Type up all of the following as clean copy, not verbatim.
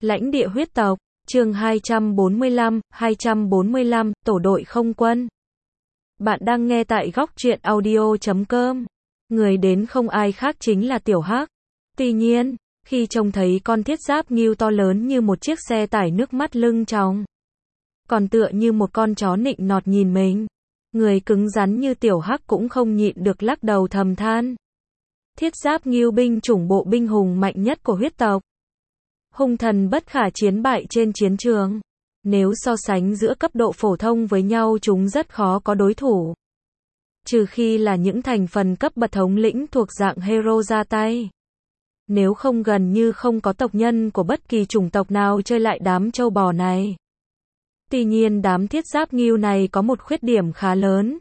Lãnh địa huyết tộc, chương 245, tổ đội không quân. Bạn đang nghe tại góc truyện audio.com. Người đến không ai khác chính là Tiểu Hắc. Tuy nhiên, khi trông thấy con thiết giáp ngưu to lớn như một chiếc xe tải, nước mắt lưng tròng, còn tựa như một con chó nịnh nọt nhìn mình, người cứng rắn như Tiểu Hắc cũng không nhịn được lắc đầu thầm than. Thiết giáp ngưu binh chủng bộ binh hùng mạnh nhất của huyết tộc. Hung thần bất khả chiến bại trên chiến trường. Nếu so sánh giữa cấp độ phổ thông với nhau, chúng rất khó có đối thủ. Trừ khi là những thành phần cấp bậc thống lĩnh thuộc dạng hero ra tay. Nếu không, gần như không có tộc nhân của bất kỳ chủng tộc nào chơi lại đám trâu bò này. Tuy nhiên đám thiết giáp ngưu này có một khuyết điểm khá lớn.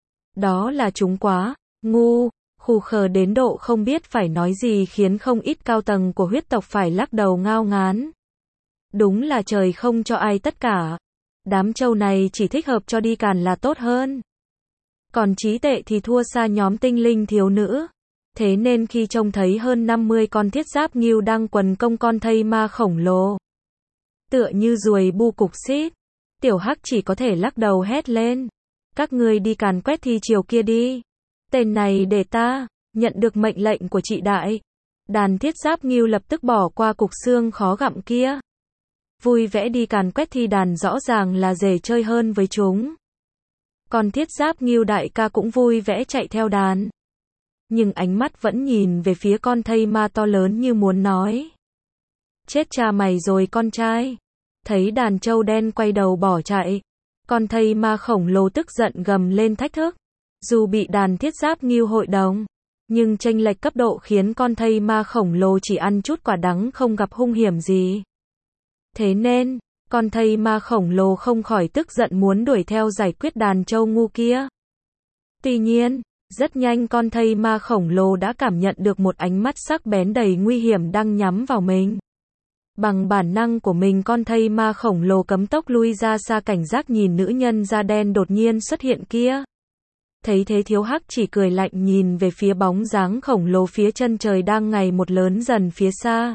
Đó là chúng quá ngu, khù khờ đến độ không biết phải nói gì, khiến không ít cao tầng của huyết tộc phải lắc đầu ngao ngán. Đúng là trời không cho ai tất cả. Đám trâu này chỉ thích hợp cho đi càn là tốt hơn. Còn trí tuệ thì thua xa nhóm tinh linh thiếu nữ. Thế nên khi trông thấy hơn 50 con thiết giáp ngưu đang quần công con thây ma khổng lồ, tựa như ruồi bu cục xít, Tiểu Hắc chỉ có thể lắc đầu hét lên. Các ngươi đi càn quét thi chiều kia đi. Tên này để ta. Nhận được mệnh lệnh của chị đại, đàn thiết giáp ngưu lập tức bỏ qua cục xương khó gặm kia. Vui vẻ đi càn quét thi đàn, rõ ràng là dễ chơi hơn với chúng. Còn thiết giáp ngưu đại ca cũng vui vẻ chạy theo đàn. Nhưng ánh mắt vẫn nhìn về phía con thây ma to lớn như muốn nói. Chết cha mày rồi con trai. Thấy đàn trâu đen quay đầu bỏ chạy, con thây ma khổng lồ tức giận gầm lên thách thức. Dù bị đàn thiết giáp ngưu hội đồng, nhưng chênh lệch cấp độ khiến con thây ma khổng lồ chỉ ăn chút quả đắng, không gặp hung hiểm gì. Thế nên, con thây ma khổng lồ không khỏi tức giận muốn đuổi theo giải quyết đàn trâu ngu kia. Tuy nhiên, rất nhanh con thây ma khổng lồ đã cảm nhận được một ánh mắt sắc bén đầy nguy hiểm đang nhắm vào mình. Bằng bản năng của mình, con thây ma khổng lồ cấm tốc lui ra xa, cảnh giác nhìn nữ nhân da đen đột nhiên xuất hiện kia. Thấy thế, Thiếu Hắc chỉ cười lạnh nhìn về phía bóng dáng khổng lồ phía chân trời đang ngày một lớn dần phía xa.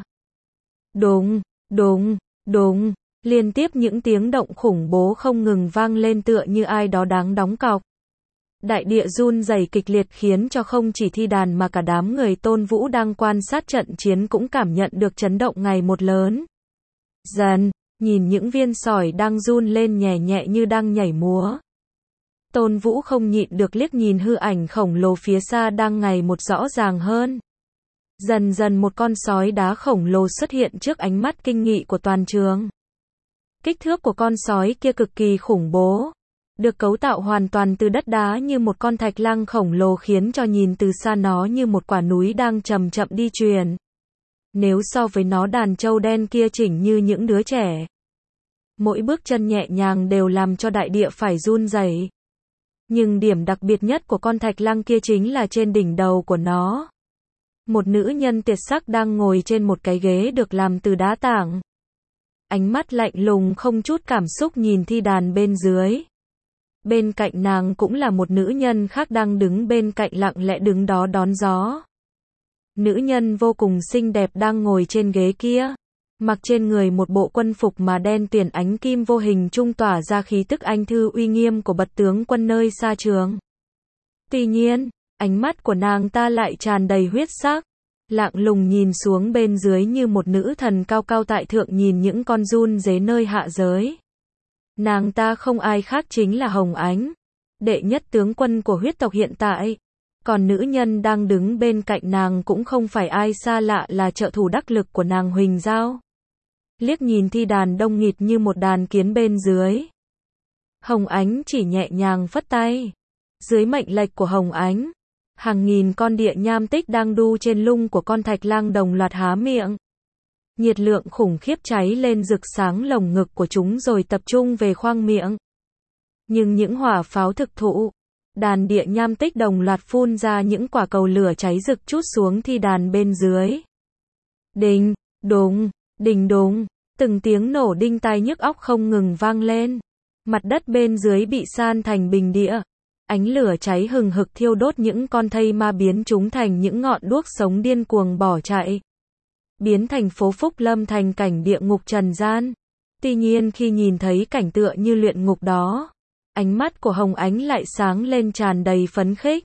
Đùng, đùng, đùng, liên tiếp những tiếng động khủng bố không ngừng vang lên, tựa như ai đó đang đóng cọc. Đại địa run rẩy kịch liệt, khiến cho không chỉ thi đàn mà cả đám người Tôn Vũ đang quan sát trận chiến cũng cảm nhận được chấn động ngày một lớn. Dần, nhìn những viên sỏi đang run lên nhẹ nhẹ như đang nhảy múa. Tôn Vũ không nhịn được liếc nhìn hư ảnh khổng lồ phía xa đang ngày một rõ ràng hơn. Dần dần một con sói đá khổng lồ xuất hiện trước ánh mắt kinh nghị của toàn trường. Kích thước của con sói kia cực kỳ khủng bố. Được cấu tạo hoàn toàn từ đất đá như một con thạch lăng khổng lồ, khiến cho nhìn từ xa nó như một quả núi đang chậm chậm đi chuyển. Nếu so với nó, đàn trâu đen kia chỉnh như những đứa trẻ. Mỗi bước chân nhẹ nhàng đều làm cho đại địa phải run rẩy. Nhưng điểm đặc biệt nhất của con thạch lăng kia chính là trên đỉnh đầu của nó, một nữ nhân tuyệt sắc đang ngồi trên một cái ghế được làm từ đá tảng. Ánh mắt lạnh lùng không chút cảm xúc nhìn thi đàn bên dưới. Bên cạnh nàng cũng là một nữ nhân khác đang đứng bên cạnh, lặng lẽ đứng đó đón gió. Nữ nhân vô cùng xinh đẹp đang ngồi trên ghế kia, mặc trên người một bộ quân phục mà đen tuyền, ánh kim vô hình trung tỏa ra khí tức anh thư uy nghiêm của bậc tướng quân nơi xa trường. Tuy nhiên, ánh mắt của nàng ta lại tràn đầy huyết sắc, lặng lùng nhìn xuống bên dưới như một nữ thần cao cao tại thượng nhìn những con giun dế nơi hạ giới. Nàng ta không ai khác chính là Hồng Ánh, đệ nhất tướng quân của huyết tộc hiện tại. Còn nữ nhân đang đứng bên cạnh nàng cũng không phải ai xa lạ, là trợ thủ đắc lực của nàng, Huỳnh Giao. Liếc nhìn thi đàn đông nghịt như một đàn kiến bên dưới, Hồng Ánh chỉ nhẹ nhàng phất tay. Dưới mệnh lệnh của Hồng Ánh, hàng nghìn con địa nham tích đang đu trên lưng của con thạch lang đồng loạt há miệng. Nhiệt lượng khủng khiếp cháy lên rực sáng lồng ngực của chúng rồi tập trung về khoang miệng. Nhưng những hỏa pháo thực thụ, đàn địa nham tích đồng loạt phun ra những quả cầu lửa cháy rực trút xuống thi đàn bên dưới. Đinh, đùng, đình đùng, từng tiếng nổ đinh tai nhức óc không ngừng vang lên. Mặt đất bên dưới bị san thành bình địa. Ánh lửa cháy hừng hực thiêu đốt những con thây ma, biến chúng thành những ngọn đuốc sống điên cuồng bỏ chạy. biến thành phố Phúc Lâm thành cảnh địa ngục trần gian. Tuy nhiên khi nhìn thấy cảnh tựa như luyện ngục đó, ánh mắt của Hồng Ánh lại sáng lên tràn đầy phấn khích.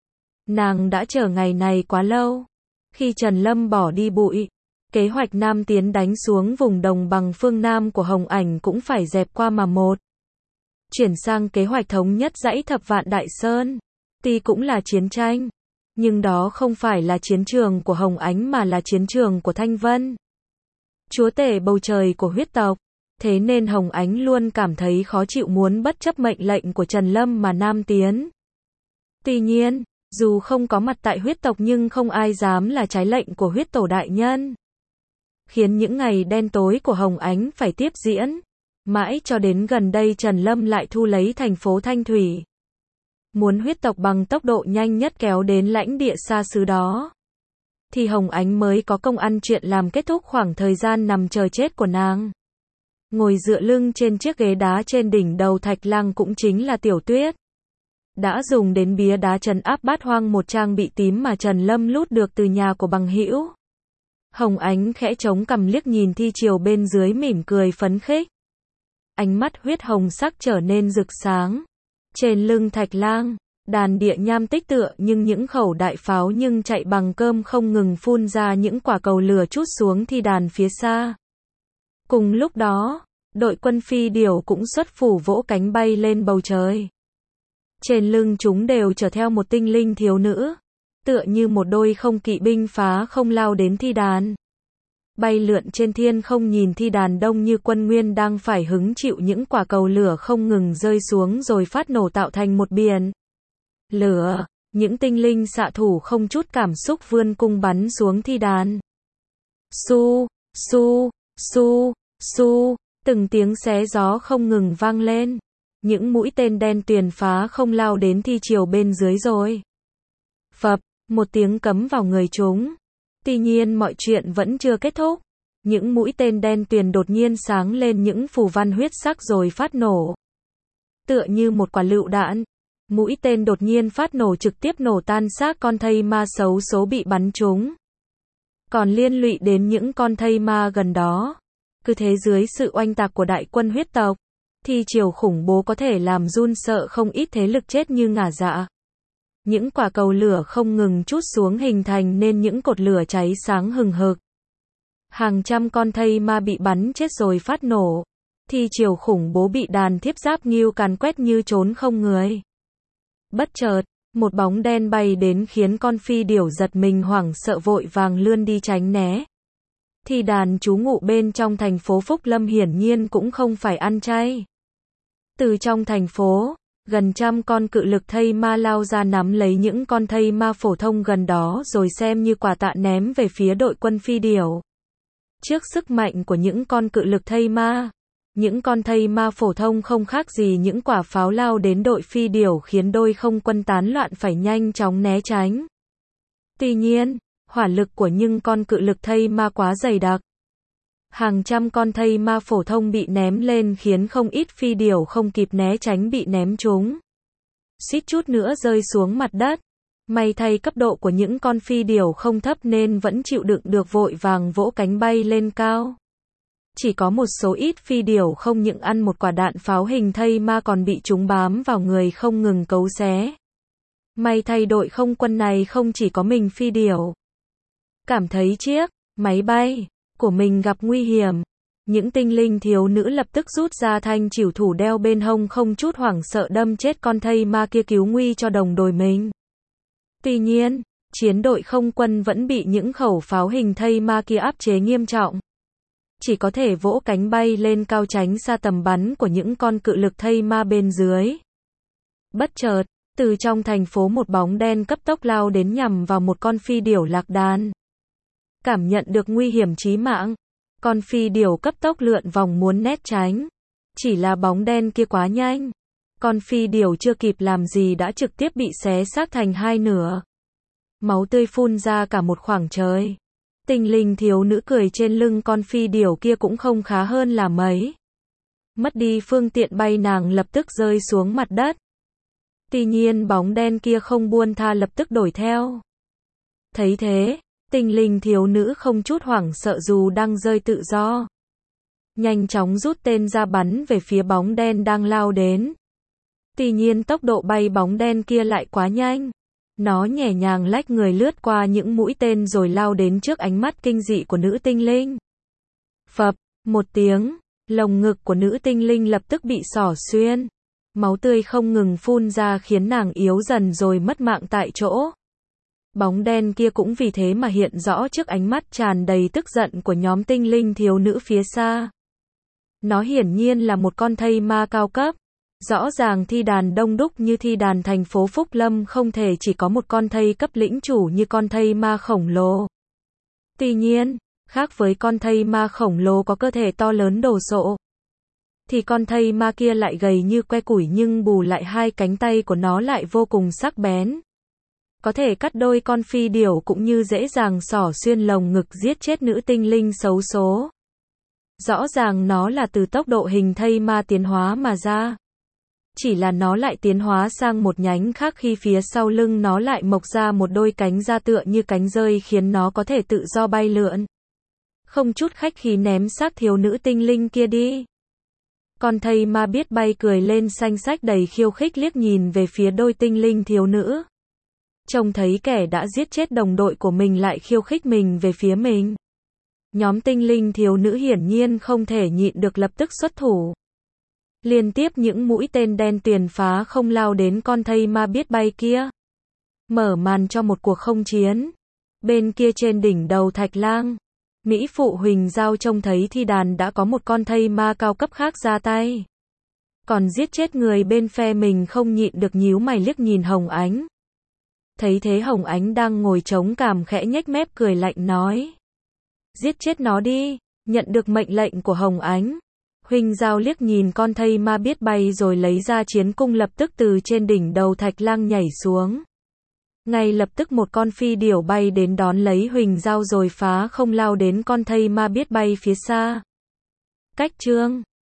Nàng đã chờ ngày này quá lâu. Khi Trần Lâm bỏ đi bụi, kế hoạch Nam tiến đánh xuống vùng đồng bằng phương Nam của Hồng Ảnh cũng phải dẹp qua mà một. Chuyển sang kế hoạch thống nhất dãy Thập Vạn Đại Sơn. Tuy cũng là chiến tranh, nhưng đó không phải là chiến trường của Hồng Ánh mà là chiến trường của Thanh Vân, chúa tể bầu trời của huyết tộc. Thế nên Hồng Ánh luôn cảm thấy khó chịu muốn bất chấp mệnh lệnh của Trần Lâm mà Nam tiến. Tuy nhiên, dù không có mặt tại huyết tộc nhưng không ai dám là trái lệnh của huyết tổ đại nhân. Khiến những ngày đen tối của Hồng Ánh phải tiếp diễn. Mãi cho đến gần đây Trần Lâm lại thu lấy thành phố Thanh Thủy. Muốn huyết tộc bằng tốc độ nhanh nhất kéo đến lãnh địa xa xứ đó. Thì Hồng Ánh mới có công ăn chuyện làm kết thúc khoảng thời gian nằm chờ chết của nàng. Ngồi dựa lưng trên chiếc ghế đá trên đỉnh đầu Thạch Lăng cũng chính là Tiểu Tuyết. Đã dùng đến bia đá trấn áp Bát Hoang, một trang bị tím mà Trần Lâm lút được từ nhà của bằng hữu. Hồng Ánh khẽ chống cằm liếc nhìn thi triều bên dưới mỉm cười phấn khích. Ánh mắt huyết hồng sắc trở nên rực sáng. Trên lưng Thạch Lang, đàn địa nham tích tựa nhưng những khẩu đại pháo nhưng chạy bằng cơm không ngừng phun ra những quả cầu lửa trút xuống thi đàn phía xa. Cùng lúc đó, đội quân phi điểu cũng xuất phủ vỗ cánh bay lên bầu trời. Trên lưng chúng đều chở theo một tinh linh thiếu nữ, tựa như một đôi không kỵ binh phá không lao đến thi đàn. Bay lượn trên thiên không nhìn thi đàn đông như quân nguyên đang phải hứng chịu những quả cầu lửa không ngừng rơi xuống rồi phát nổ tạo thành một biển lửa. Những tinh linh xạ thủ không chút cảm xúc vươn cung bắn xuống thi đàn. Su, su, su, su, từng tiếng xé gió không ngừng vang lên. Những mũi tên đen tuyền phá không lao đến thi triều bên dưới rồi. Phập, một tiếng cấm vào người chúng. Tuy nhiên mọi chuyện vẫn chưa kết thúc. Những mũi tên đen tuyền đột nhiên sáng lên những phù văn huyết sắc rồi phát nổ. Tựa như một quả lựu đạn. Mũi tên đột nhiên phát nổ trực tiếp nổ tan xác con thây ma xấu số bị bắn trúng. Còn liên lụy đến những con thây ma gần đó. Cứ thế dưới sự oanh tạc của đại quân huyết tộc, thi triều khủng bố có thể làm run sợ không ít thế lực chết như ngả dạ. Những quả cầu lửa không ngừng trút xuống hình thành nên những cột lửa cháy sáng hừng hực. Hàng trăm con thây ma bị bắn chết rồi phát nổ. Thi triều khủng bố bị đàn thiếp giáp nghêu càn quét như trốn không người. Bất chợt, một bóng đen bay đến khiến con phi điểu giật mình hoảng sợ vội vàng lươn đi tránh né. Thì đàn trú ngụ bên trong thành phố Phúc Lâm hiển nhiên cũng không phải ăn chay. Từ trong thành phố, gần trăm con cự lực thây ma lao ra nắm lấy những con thây ma phổ thông gần đó rồi xem như quà tạ ném về phía đội quân phi điểu. Trước sức mạnh của những con cự lực thây ma, những con thây ma phổ thông không khác gì những quả pháo lao đến đội phi điểu khiến đôi không quân tán loạn phải nhanh chóng né tránh. Tuy nhiên, hỏa lực của những con cự lực thây ma quá dày đặc. Hàng trăm con thây ma phổ thông bị ném lên khiến không ít phi điểu không kịp né tránh bị ném trúng. Suýt chút nữa rơi xuống mặt đất. May thay cấp độ của những con phi điểu không thấp nên vẫn chịu đựng được vội vàng vỗ cánh bay lên cao. Chỉ có một số ít phi điểu không những ăn một quả đạn pháo hình thây ma còn bị chúng bám vào người không ngừng cấu xé. May thay đội không quân này không chỉ có mình phi điểu. Cảm thấy chiếc máy bay của mình gặp nguy hiểm, những tinh linh thiếu nữ lập tức rút ra thanh chỉu thủ đeo bên hông không chút hoảng sợ đâm chết con thây ma kia cứu nguy cho đồng đội mình. Tuy nhiên, chiến đội không quân vẫn bị những khẩu pháo hình thây ma kia áp chế nghiêm trọng. Chỉ có thể vỗ cánh bay lên cao tránh xa tầm bắn của những con cự lực thây ma bên dưới. Bất chợt, từ trong thành phố một bóng đen cấp tốc lao đến nhằm vào một con phi điểu lạc đàn. Cảm nhận được nguy hiểm chí mạng, con phi điểu cấp tốc lượn vòng muốn né tránh. Chỉ là bóng đen kia quá nhanh. Con phi điểu chưa kịp làm gì đã trực tiếp bị xé xác thành hai nửa. Máu tươi phun ra cả một khoảng trời. Tinh linh thiếu nữ cười trên lưng con phi điểu kia cũng không khá hơn là mấy. Mất đi phương tiện bay nàng lập tức rơi xuống mặt đất. Tuy nhiên bóng đen kia không buông tha lập tức đuổi theo. Thấy thế, Tinh linh thiếu nữ không chút hoảng sợ dù đang rơi tự do. Nhanh chóng rút tên ra bắn về phía bóng đen đang lao đến. Tuy nhiên tốc độ bay bóng đen kia lại quá nhanh. Nó nhẹ nhàng lách người lướt qua những mũi tên rồi lao đến trước ánh mắt kinh dị của nữ tinh linh. Phập, một tiếng, lồng ngực của nữ tinh linh lập tức bị xỏ xuyên. Máu tươi không ngừng phun ra khiến nàng yếu dần rồi mất mạng tại chỗ. Bóng đen kia cũng vì thế mà hiện rõ trước ánh mắt tràn đầy tức giận của nhóm tinh linh thiếu nữ phía xa. Nó hiển nhiên là một con thây ma cao cấp. Rõ ràng thi đàn đông đúc như thi đàn thành phố Phúc Lâm không thể chỉ có một con thây cấp lĩnh chủ như con thây ma khổng lồ. Tuy nhiên, khác với con thây ma khổng lồ có cơ thể to lớn đồ sộ, thì con thây ma kia lại gầy như que củi nhưng bù lại hai cánh tay của nó lại vô cùng sắc bén. Có thể cắt đôi con phi điểu cũng như dễ dàng xỏ xuyên lồng ngực giết chết nữ tinh linh xấu số. Rõ ràng nó là từ tốc độ hình thây ma tiến hóa mà ra. Chỉ là nó lại tiến hóa sang một nhánh khác khi phía sau lưng nó lại mọc ra một đôi cánh da tựa như cánh rơi khiến nó có thể tự do bay lượn. Không chút khách khí ném xác thiếu nữ tinh linh kia đi. Con thây ma biết bay cười lên xanh xách đầy khiêu khích liếc nhìn về phía đôi tinh linh thiếu nữ. Trông thấy kẻ đã giết chết đồng đội của mình lại khiêu khích mình về phía mình. Nhóm tinh linh thiếu nữ hiển nhiên không thể nhịn được lập tức xuất thủ. Liên tiếp những mũi tên đen tuyền phá không lao đến con thây ma biết bay kia. Mở màn cho một cuộc không chiến. Bên kia trên đỉnh đầu Thạch Lang, Mỹ phụ Huỳnh Giao trông thấy thi đàn đã có một con thây ma cao cấp khác ra tay. Còn giết chết người bên phe mình không nhịn được nhíu mày liếc nhìn Hồng Ánh. Thấy thế Hồng Ánh đang ngồi chống cằm khẽ nhếch mép cười lạnh nói. Giết chết nó đi, nhận được mệnh lệnh của Hồng Ánh. Huỳnh Giao liếc nhìn con thây ma biết bay rồi lấy ra chiến cung lập tức từ trên đỉnh đầu Thạch Lang nhảy xuống. Ngay lập tức một con phi điểu bay đến đón lấy Huỳnh Giao rồi phá không lao đến con thây ma biết bay phía xa. Cách chương